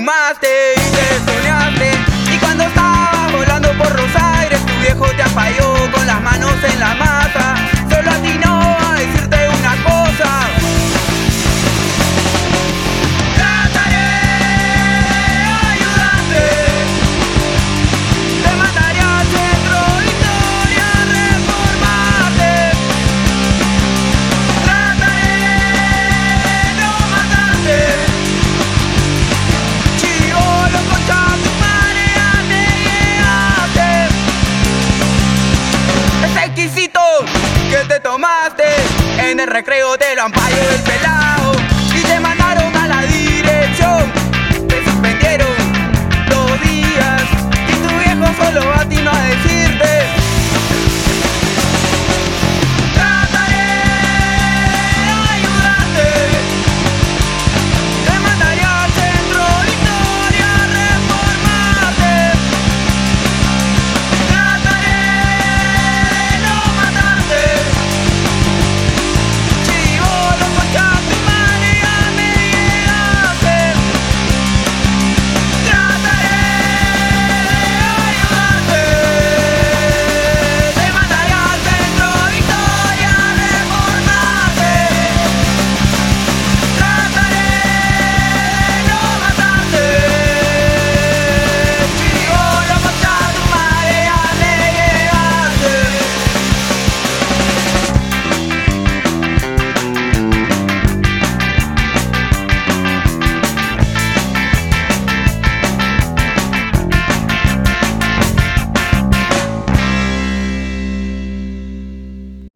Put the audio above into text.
fumaste y te soñaste. Y cuando estabas volando por los aires, tu viejo te apayó con las manos en la masa. Solo atinó a decirte una cosa: trataré de ayudarte. Te mandaré al centro Victoria a reformarte. Trataré de no matarte. Chivolo, concha tu madre, ya me llegaste. Ese exquisito que te tomaste en el recreo te lo ampayo el pelado.